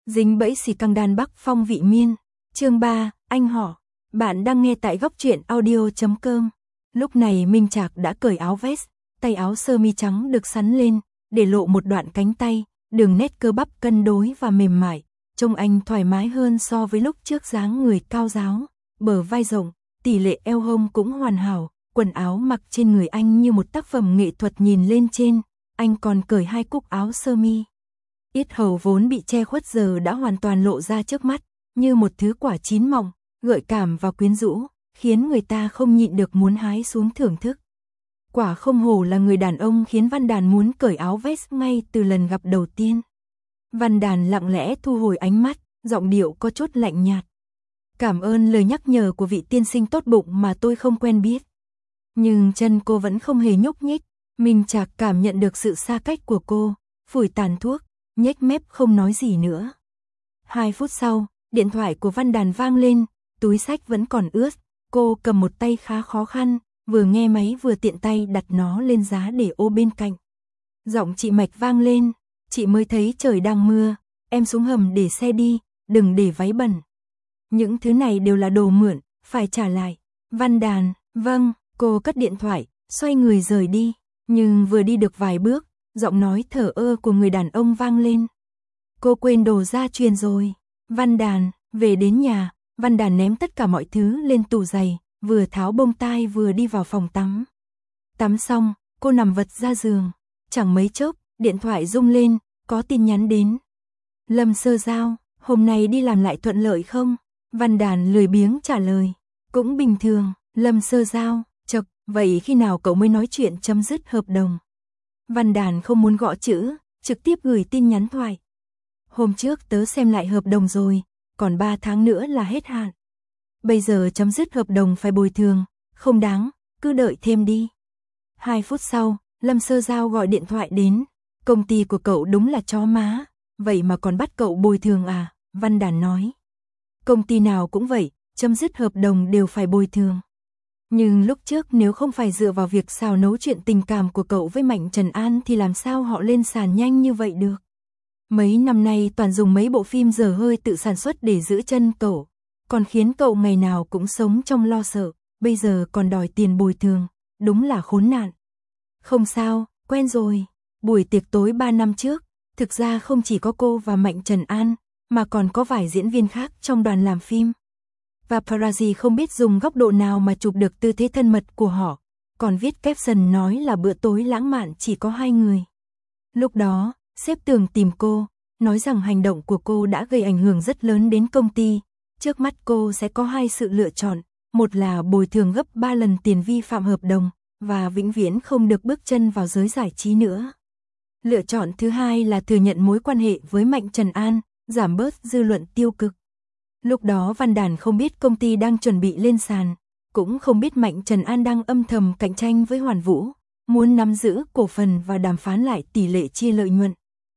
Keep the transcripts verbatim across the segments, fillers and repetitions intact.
Dính bẫy xì căng đan Bắc Phong vị miên. Chương ba, anh họ. Bạn đang nghe tại góc truyện audio chấm com. Lúc này Minh Trạc đã cởi áo vest, tay áo sơ mi trắng được sắn lên, để lộ một đoạn cánh tay, đường nét cơ bắp cân đối và mềm mại, trông anh thoải mái hơn so với lúc trước, dáng người cao ráo, bờ vai rộng, tỷ lệ eo hông cũng hoàn hảo, quần áo mặc trên người anh như một tác phẩm nghệ thuật nhìn lên trên, anh còn cởi hai cúc áo sơ mi. Yết hầu vốn bị che khuất giờ đã hoàn toàn lộ ra trước mắt, như một thứ quả chín mọng, gợi cảm và quyến rũ, khiến người ta không nhịn được muốn hái xuống thưởng thức. Quả không hổ là người đàn ông khiến Văn Đàn muốn cởi áo vest ngay từ lần gặp đầu tiên. Văn Đàn lặng lẽ thu hồi ánh mắt, giọng điệu có chút lạnh nhạt. Cảm ơn lời nhắc nhở của vị tiên sinh tốt bụng mà tôi không quen biết. Nhưng chân cô vẫn không hề nhúc nhích. Minh Trạc cảm nhận được sự xa cách của cô, phủi tàn thuốc, nhếch mép không nói gì nữa. Hai phút sau, điện thoại của Văn Đàn vang lên, túi xách vẫn còn ướt, cô cầm một tay khá khó khăn, vừa nghe máy vừa tiện tay đặt nó lên giá để ô bên cạnh. Giọng chị Mạch vang lên, chị mới thấy trời đang mưa, em xuống hầm để xe đi, đừng để váy bẩn. Những thứ này đều là đồ mượn, phải trả lại. Văn Đàn, vâng, cô cất điện thoại, xoay người rời đi, nhưng vừa đi được vài bước, giọng nói thở ơ của người đàn ông vang lên. Cô quên đồ gia truyền rồi. Văn Đàn, về đến nhà, Văn Đàn ném tất cả mọi thứ lên tủ giày, vừa tháo bông tai vừa đi vào phòng tắm. Tắm xong, cô nằm vật ra giường, chẳng mấy chốc, điện thoại rung lên, có tin nhắn đến. Lâm Sơ Giao, hôm nay đi làm lại thuận lợi không? Văn Đàn lười biếng trả lời, cũng bình thường. Lâm Sơ Giao, chậc, vậy khi nào cậu mới nói chuyện chấm dứt hợp đồng? Văn Đàn không muốn gõ chữ, trực tiếp gửi tin nhắn thoại. Hôm trước tớ xem lại hợp đồng rồi, còn ba tháng nữa là hết hạn. Bây giờ chấm dứt hợp đồng phải bồi thường, không đáng, cứ đợi thêm đi. Hai phút sau, Lâm Sơ Giao gọi điện thoại đến. Công ty của cậu đúng là chó má, vậy mà còn bắt cậu bồi thường à? Văn Đàn nói. Công ty nào cũng vậy, chấm dứt hợp đồng đều phải bồi thường. Nhưng lúc trước nếu không phải dựa vào việc xào nấu chuyện tình cảm của cậu với Mạnh Trần An thì làm sao họ lên sàn nhanh như vậy được. Mấy năm nay toàn dùng mấy bộ phim dở hơi tự sản xuất để giữ chân cậu, còn khiến cậu ngày nào cũng sống trong lo sợ, bây giờ còn đòi tiền bồi thường, đúng là khốn nạn. Không sao, quen rồi. Buổi tiệc tối ba năm trước, thực ra không chỉ có cô và Mạnh Trần An, mà còn có vài diễn viên khác trong đoàn làm phim. Và paparazzi không biết dùng góc độ nào mà chụp được tư thế thân mật của họ, còn viết caption nói là bữa tối lãng mạn chỉ có hai người. Lúc đó, sếp Tường tìm cô, nói rằng hành động của cô đã gây ảnh hưởng rất lớn đến công ty. Trước mắt cô sẽ có hai sự lựa chọn, một là bồi thường gấp ba lần tiền vi phạm hợp đồng, và vĩnh viễn không được bước chân vào giới giải trí nữa. Lựa chọn thứ hai là thừa nhận mối quan hệ với Mạnh Trần An, giảm bớt dư luận tiêu cực. Lúc đó Văn Đàn không biết công ty đang chuẩn bị lên sàn, cũng không biết Mạnh Trần An đang âm thầm cạnh tranh với Hoàn Vũ, muốn nắm giữ cổ phần và đàm phán lại tỷ lệ chia lợi nhuận.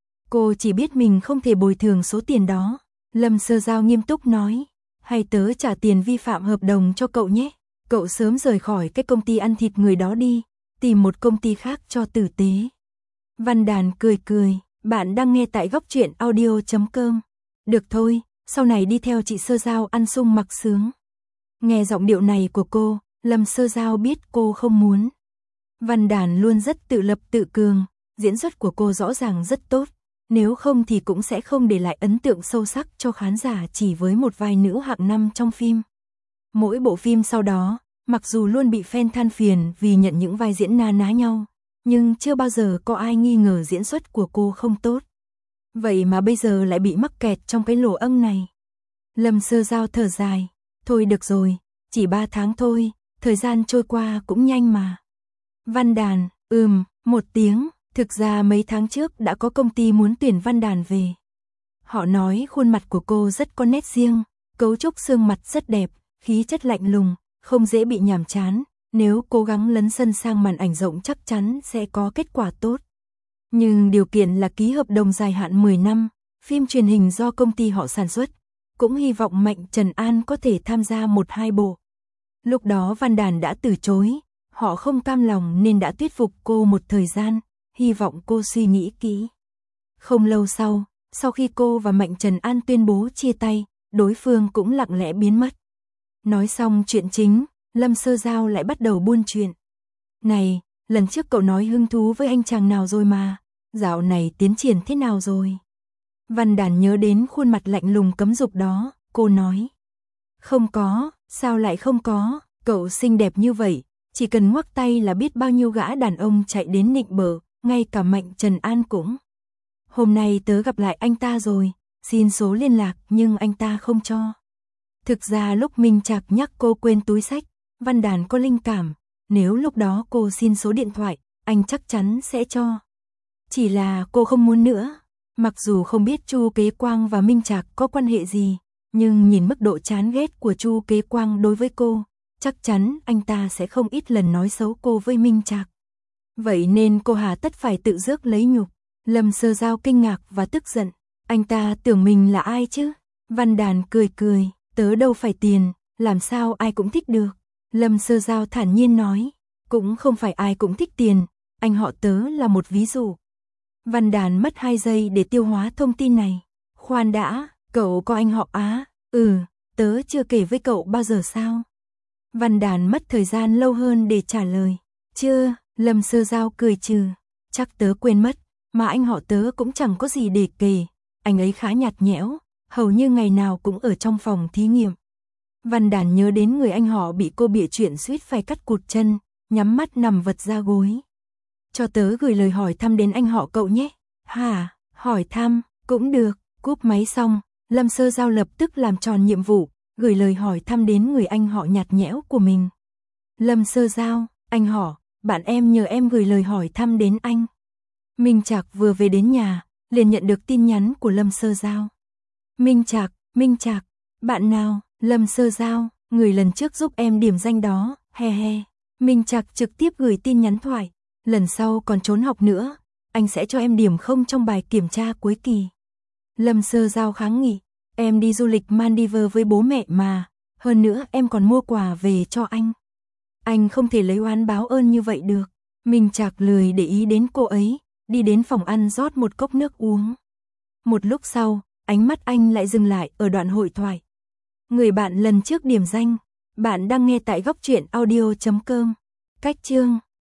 Cô chỉ biết mình không thể bồi thường số tiền đó. Lâm Sơ Giao nghiêm túc nói, hay tớ trả tiền vi phạm hợp đồng cho cậu nhé, cậu sớm rời khỏi cái công ty ăn thịt người đó đi, tìm một công ty khác cho tử tế. Văn Đàn cười cười, bạn đang nghe tại góc truyện audio chấm com. Được thôi, sau này đi theo chị Sơ Giao ăn sung mặc sướng. Nghe giọng điệu này của cô, Lâm Sơ Giao biết cô không muốn. Văn Đàn luôn rất tự lập tự cường, diễn xuất của cô rõ ràng rất tốt, nếu không thì cũng sẽ không để lại ấn tượng sâu sắc cho khán giả chỉ với một vai nữ hạng năm trong phim. Mỗi bộ phim sau đó, mặc dù luôn bị fan than phiền vì nhận những vai diễn na ná nhau, nhưng chưa bao giờ có ai nghi ngờ diễn xuất của cô không tốt. Vậy mà bây giờ lại bị mắc kẹt trong cái lỗ âng này. Lâm Sơ Giao thở dài, thôi được rồi, chỉ ba tháng thôi, thời gian trôi qua cũng nhanh mà. Văn Đàn, ừm, một tiếng, thực ra mấy tháng trước đã có công ty muốn tuyển Văn Đàn về. Họ nói khuôn mặt của cô rất có nét riêng, cấu trúc xương mặt rất đẹp, khí chất lạnh lùng, không dễ bị nhàm chán, nếu cố gắng lấn sân sang màn ảnh rộng chắc chắn sẽ có kết quả tốt. Nhưng điều kiện là ký hợp đồng dài hạn mười năm, phim truyền hình do công ty họ sản xuất, cũng hy vọng Mạnh Trần An có thể tham gia một hai bộ. Lúc đó Văn Đàn đã từ chối, họ không cam lòng nên đã thuyết phục cô một thời gian, hy vọng cô suy nghĩ kỹ. Không lâu sau, Sau khi cô và Mạnh Trần An tuyên bố chia tay, đối phương cũng lặng lẽ biến mất. Nói xong chuyện chính, Lâm Sơ Giao lại bắt đầu buôn chuyện. Này, lần trước cậu nói hứng thú với anh chàng nào rồi mà, dạo này tiến triển thế nào rồi? Văn Đàn nhớ đến khuôn mặt lạnh lùng cấm dục đó, cô nói. Không có, sao lại không có, cậu xinh đẹp như vậy, chỉ cần ngoắc tay là biết bao nhiêu gã đàn ông chạy đến nịnh bợ, ngay cả Mạnh Trần An cũng. Hôm nay tớ gặp lại anh ta rồi, xin số liên lạc nhưng anh ta không cho. Thực ra lúc Minh Trạc nhắc cô quên túi xách, Văn Đàn có linh cảm, nếu lúc đó cô xin số điện thoại, anh chắc chắn sẽ cho. Chỉ là cô không muốn nữa, mặc dù không biết Chu Kế Quang và Minh Trạc có quan hệ gì, nhưng nhìn mức độ chán ghét của Chu Kế Quang đối với cô, chắc chắn anh ta sẽ không ít lần nói xấu cô với Minh Trạc. Vậy nên cô hà tất phải tự rước lấy nhục. Lâm Sơ Giao kinh ngạc và tức giận, anh ta tưởng mình là ai chứ? Văn Đàn cười cười, tớ đâu phải tiền, làm sao ai cũng thích được. Lâm Sơ Giao thản nhiên nói, cũng không phải ai cũng thích tiền, anh họ tớ là một ví dụ. Văn Đàn mất hai giây để tiêu hóa thông tin này. Khoan đã, cậu có anh họ Á? Ừ, tớ chưa kể với cậu bao giờ sao? Văn Đàn mất thời gian lâu hơn để trả lời. Chưa, Lâm Sơ Giao cười trừ, chắc tớ quên mất, mà anh họ tớ cũng chẳng có gì để kể. Anh ấy khá nhạt nhẽo, hầu như ngày nào cũng ở trong phòng thí nghiệm. Văn Đàn nhớ đến người anh họ bị cô bịa chuyện suýt phải cắt cụt chân, nhắm mắt nằm vật ra gối. Cho tớ gửi lời hỏi thăm đến anh họ cậu nhé. Hả, hỏi thăm, cũng được. Cúp máy xong, Lâm Sơ Giao lập tức làm tròn nhiệm vụ, gửi lời hỏi thăm đến người anh họ nhạt nhẽo của mình. Lâm Sơ Giao, anh họ, bạn em nhờ em gửi lời hỏi thăm đến anh. Minh Trạc vừa về đến nhà, liền nhận được tin nhắn của Lâm Sơ Giao. Minh Trạc, Minh Trạc, bạn nào? Lâm Sơ Giao, người lần trước giúp em điểm danh đó, he he. Minh Trạc trực tiếp gửi tin nhắn thoại, lần sau còn trốn học nữa, anh sẽ cho em điểm không trong bài kiểm tra cuối kỳ. Lâm Sơ Giao kháng nghị, em đi du lịch Maldives với bố mẹ mà, hơn nữa em còn mua quà về cho anh. Anh không thể lấy oán báo ơn như vậy được. Minh Trạc lười để ý đến cô ấy, đi đến phòng ăn rót một cốc nước uống. Một lúc sau, ánh mắt anh lại dừng lại ở đoạn hội thoại. Người bạn lần trước điểm danh, bạn đang nghe tại góc truyện audio chấm com. Cách chương